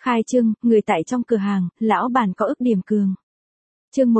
Khai trương, người tại trong cửa hàng, lão bản có ức điểm cường. Chương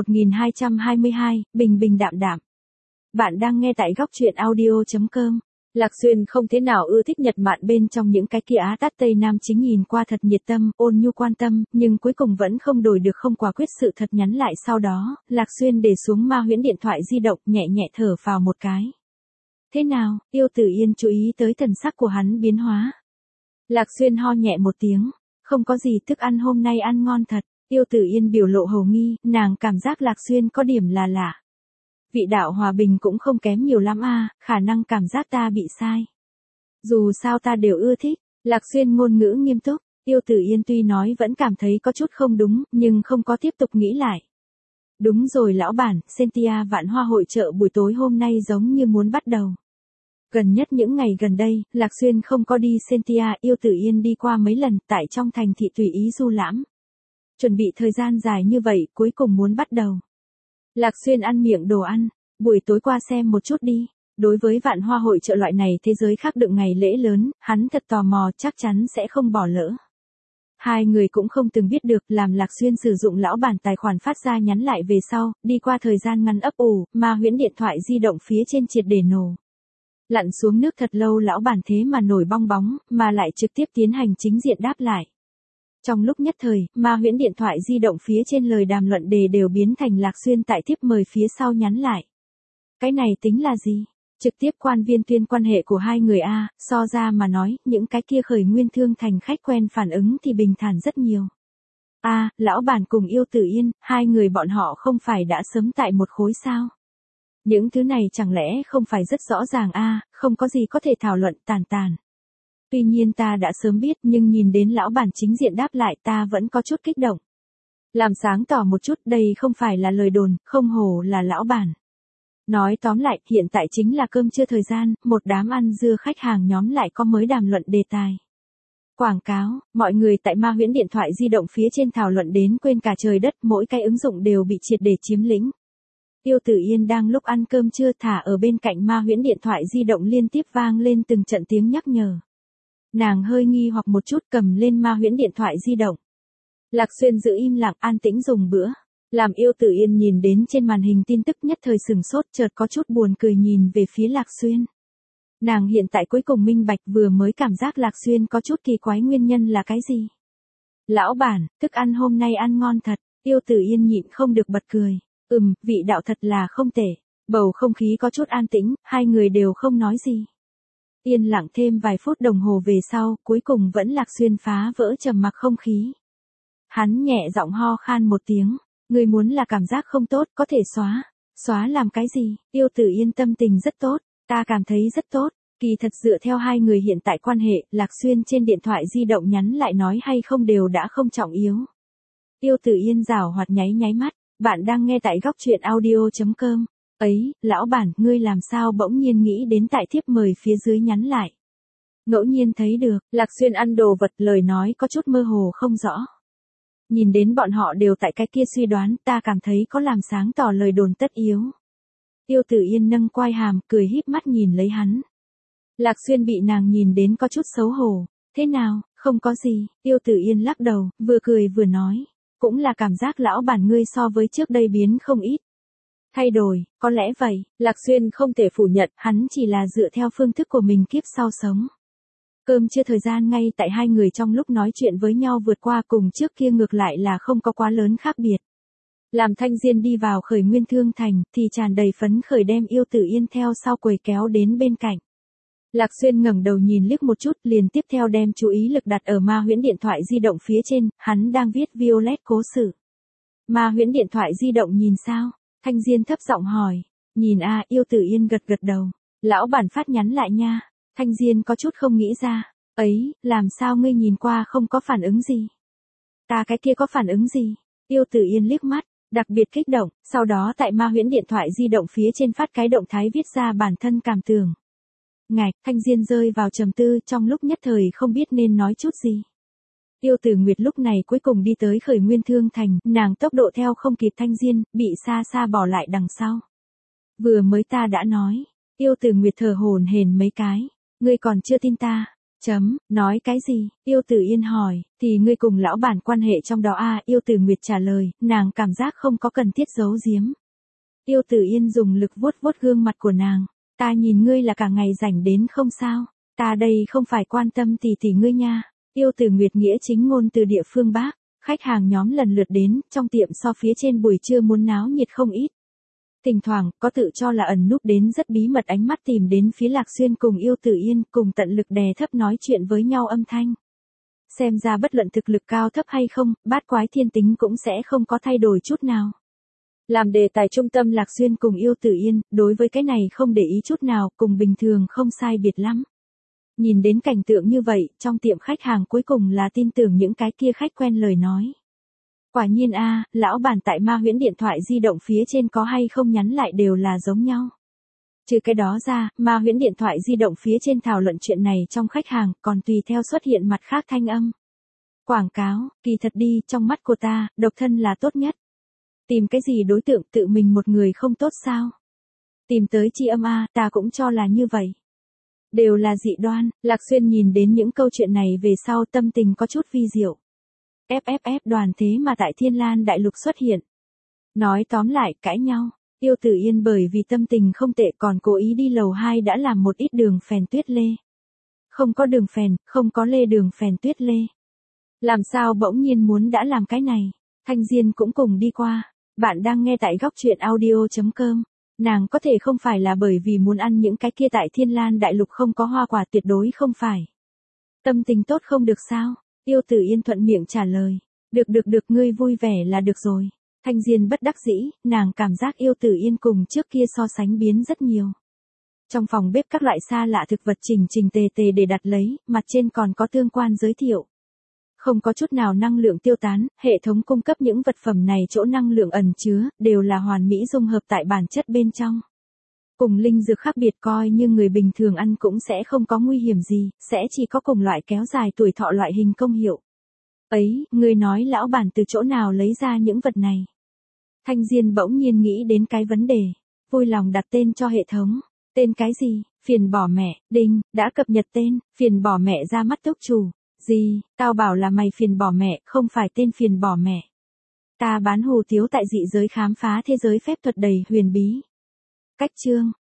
1222, bình bình đạm đạm. Bạn đang nghe tại góc truyện audio.com. Lạc Xuyên không thế nào ưa thích Nhật Mạn bên trong những cái kia Á Tát Tây Nam chính nhìn qua thật nhiệt tâm, ôn nhu quan tâm, nhưng cuối cùng vẫn không đổi được không quả quyết sự thật nhắn lại sau đó, Lạc Xuyên để xuống ma huyễn điện thoại di động nhẹ nhẹ thở phào một cái. Thế nào, Yêu Tử Yên chú ý tới thần sắc của hắn biến hóa. Lạc Xuyên ho nhẹ một tiếng, không có gì, thức ăn hôm nay ăn ngon thật. Yêu Tử Yên biểu lộ hầu nghi, nàng cảm giác Lạc Xuyên có điểm là lạ. Vị đạo hòa bình cũng không kém nhiều lắm a, khả năng cảm giác ta bị sai. Dù sao ta đều ưa thích. Lạc Xuyên ngôn ngữ nghiêm túc. Yêu Tử Yên tuy nói vẫn cảm thấy có chút không đúng, nhưng không có tiếp tục nghĩ lại. Đúng rồi lão bản, Cynthia Vạn Hoa hội chợ buổi tối hôm nay giống như muốn bắt đầu. Gần nhất những ngày gần đây, Lạc Xuyên không có đi Cynthia, Yêu Tử Yên đi qua mấy lần tại trong thành thị tùy ý du lãm. Chuẩn bị thời gian dài như vậy, cuối cùng muốn bắt đầu. Lạc Xuyên ăn miệng đồ ăn, buổi tối qua xem một chút đi. Đối với Vạn Hoa hội chợ loại này thế giới khác đựng ngày lễ lớn, hắn thật tò mò, chắc chắn sẽ không bỏ lỡ. Hai người cũng không từng biết được, làm Lạc Xuyên sử dụng lão bản tài khoản phát ra nhắn lại về sau, đi qua thời gian ngắn ấp ủ, ma huyễn điện thoại di động phía trên triệt để nổ. Lặn xuống nước thật lâu lão bản thế mà nổi bong bóng, mà lại trực tiếp tiến hành chính diện đáp lại. Trong lúc nhất thời, ma huyễn điện thoại di động phía trên lời đàm luận đề đều biến thành Lạc Xuyên tại tiếp mời phía sau nhắn lại. Cái này tính là gì? Trực tiếp quan viên tuyên quan hệ của hai người A, so ra mà nói, những cái kia khởi nguyên thương thành khách quen phản ứng thì bình thản rất nhiều. Lão bản cùng Yêu Tử Yên, hai người bọn họ không phải đã sớm tại một khối sao? Những thứ này chẳng lẽ không phải rất rõ ràng không có gì có thể thảo luận tàn tàn. Tuy nhiên ta đã sớm biết nhưng nhìn đến lão bản chính diện đáp lại ta vẫn có chút kích động. Làm sáng tỏ một chút đây không phải là lời đồn, không hổ là lão bản. Nói tóm lại, hiện tại chính là cơm trưa thời gian, một đám ăn dưa khách hàng nhóm lại có mới đàm luận đề tài. Quảng cáo, mọi người tại ma huyễn điện thoại di động phía trên thảo luận đến quên cả trời đất, mỗi cái ứng dụng đều bị triệt để chiếm lĩnh. Yêu Tử Yên đang lúc ăn cơm trưa thả ở bên cạnh ma huyễn điện thoại di động liên tiếp vang lên từng trận tiếng nhắc nhở. Nàng hơi nghi hoặc một chút cầm lên ma huyễn điện thoại di động. Lạc Xuyên giữ im lặng an tĩnh dùng bữa. Làm Yêu Tử Yên nhìn đến trên màn hình tin tức nhất thời sừng sốt chợt có chút buồn cười nhìn về phía Lạc Xuyên. Nàng hiện tại cuối cùng minh bạch vừa mới cảm giác Lạc Xuyên có chút kỳ quái nguyên nhân là cái gì. Lão bản, thức ăn hôm nay ăn ngon thật. Yêu Tử Yên nhịn không được bật cười. Vị đạo thật là không tệ. Bầu không khí có chút an tĩnh, hai người đều không nói gì. Yên lặng thêm vài phút đồng hồ về sau, cuối cùng vẫn Lạc Xuyên phá vỡ trầm mặc không khí. Hắn nhẹ giọng ho khan một tiếng, người muốn là cảm giác không tốt, có thể xóa. Xóa làm cái gì? Yêu Tử Yên tâm tình rất tốt, ta cảm thấy rất tốt. Kỳ thật dựa theo hai người hiện tại quan hệ, Lạc Xuyên trên điện thoại di động nhắn lại nói hay không đều đã không trọng yếu. Yêu Tử Yên giảo hoạt nháy nháy mắt, bạn đang nghe tại góc truyện audio.com. Ấy, lão bản, ngươi làm sao bỗng nhiên nghĩ đến tại thiếp mời phía dưới nhắn lại. Ngẫu nhiên thấy được, Lạc Xuyên ăn đồ vật lời nói có chút mơ hồ không rõ. Nhìn đến bọn họ đều tại cái kia suy đoán, ta cảm thấy có làm sáng tỏ lời đồn tất yếu. Yêu Tử Yên nâng quai hàm, cười híp mắt nhìn lấy hắn. Lạc Xuyên bị nàng nhìn đến có chút xấu hổ. Thế nào, không có gì, Yêu Tử Yên lắc đầu, vừa cười vừa nói. Cũng là cảm giác lão bản ngươi so với trước đây biến không ít. Thay đổi, có lẽ vậy, Lạc Xuyên không thể phủ nhận, hắn chỉ là dựa theo phương thức của mình kiếp sau sống. Cơm trưa thời gian ngay tại hai người trong lúc nói chuyện với nhau vượt qua cùng trước kia ngược lại là không có quá lớn khác biệt. Làm Thanh Diên đi vào khởi nguyên thương thành, thì tràn đầy phấn khởi đem Yêu Tử Yên theo sau quầy kéo đến bên cạnh. Lạc Xuyên ngẩng đầu nhìn liếc một chút liền tiếp theo đem chú ý lực đặt ở ma huyễn điện thoại di động phía trên, hắn đang viết Violet cố sự. Ma huyễn điện thoại di động nhìn sao? Thanh Diên thấp giọng hỏi. Nhìn Yêu Tử Yên gật gật đầu. Lão bản phát nhắn lại nha. Thanh Diên có chút không nghĩ ra. Ấy, làm sao ngươi nhìn qua không có phản ứng gì? Ta cái kia có phản ứng gì? Yêu Tử Yên liếc mắt, đặc biệt kích động, sau đó tại ma huyễn điện thoại di động phía trên phát cái động thái viết ra bản thân cảm tưởng. Ngạch, Thanh Diên rơi vào trầm tư trong lúc nhất thời không biết nên nói chút gì. Yêu Tử Nguyệt lúc này cuối cùng đi tới khởi nguyên thương thành, nàng tốc độ theo không kịp Thanh Diên, bị xa xa bỏ lại đằng sau. Vừa mới ta đã nói, Yêu Tử Nguyệt thở hổn hển mấy cái, ngươi còn chưa tin ta. Nói cái gì? Yêu Tử Yên hỏi, thì ngươi cùng lão bản quan hệ trong đó à? Yêu Tử Nguyệt trả lời, nàng cảm giác không có cần thiết giấu giếm. Yêu Tử Yên dùng lực vuốt vuốt gương mặt của nàng, ta nhìn ngươi là cả ngày rảnh đến không sao, ta đây không phải quan tâm tỷ tỷ ngươi nha. Yêu Tử Nguyệt nghĩa chính ngôn từ địa phương Bắc, khách hàng nhóm lần lượt đến, trong tiệm so phía trên buổi trưa muốn náo nhiệt không ít. Thỉnh thoảng, có tự cho là ẩn núp đến rất bí mật ánh mắt tìm đến phía Lạc Xuyên cùng Yêu Tử Yên, cùng tận lực đè thấp nói chuyện với nhau âm thanh. Xem ra bất luận thực lực cao thấp hay không, bát quái thiên tính cũng sẽ không có thay đổi chút nào. Làm đề tài trung tâm Lạc Xuyên cùng Yêu Tử Yên, đối với cái này không để ý chút nào, cùng bình thường không sai biệt lắm. Nhìn đến cảnh tượng như vậy, trong tiệm khách hàng cuối cùng là tin tưởng những cái kia khách quen lời nói. Quả nhiên a, lão bản tại Ma Huyễn điện thoại di động phía trên có hay không nhắn lại đều là giống nhau. Trừ cái đó ra, Ma Huyễn điện thoại di động phía trên thảo luận chuyện này trong khách hàng, còn tùy theo xuất hiện mặt khác thanh âm. Quảng cáo, kỳ thật đi, trong mắt của ta, độc thân là tốt nhất. Tìm cái gì đối tượng tự mình một người không tốt sao? Tìm tới tri âm a, ta cũng cho là như vậy. Đều là dị đoan, Lạc Xuyên nhìn đến những câu chuyện này về sau tâm tình có chút vi diệu. FFF đoàn thế mà tại Thiên Lan Đại Lục xuất hiện. Nói tóm lại, cãi nhau. Yêu Tử Yên bởi vì tâm tình không tệ còn cố ý đi lầu 2 đã làm một ít đường phèn tuyết lê. Không có đường phèn, không có lê đường phèn tuyết lê. Làm sao bỗng nhiên muốn đã làm cái này? Thanh Diên cũng cùng đi qua. Bạn đang nghe tại góc truyện audio.com. Nàng có thể không phải là bởi vì muốn ăn những cái kia tại Thiên Lan Đại Lục không có hoa quả, tuyệt đối không phải. Tâm tình tốt không được sao? Yêu Tử Yên thuận miệng trả lời. Được, ngươi vui vẻ là được rồi. Thanh Diên bất đắc dĩ, nàng cảm giác Yêu Tử Yên cùng trước kia so sánh biến rất nhiều. Trong phòng bếp các loại xa lạ thực vật chỉnh tề để đặt lấy, mặt trên còn có tương quan giới thiệu. Không có chút nào năng lượng tiêu tán, hệ thống cung cấp những vật phẩm này chỗ năng lượng ẩn chứa, đều là hoàn mỹ dung hợp tại bản chất bên trong. Cùng linh dược khác biệt coi như người bình thường ăn cũng sẽ không có nguy hiểm gì, sẽ chỉ có cùng loại kéo dài tuổi thọ loại hình công hiệu. Ấy, người nói lão bản từ chỗ nào lấy ra những vật này? Thanh Diên bỗng nhiên nghĩ đến cái vấn đề, vui lòng đặt tên cho hệ thống. Tên cái gì? Phiền bỏ mẹ, đinh, đã cập nhật tên, phiền bỏ mẹ ra mắt túc chủ. Gì, tao bảo là mày phiền bỏ mẹ, không phải tên phiền bỏ mẹ. Ta bán hủ tiếu tại dị giới khám phá thế giới phép thuật đầy huyền bí. Cách chương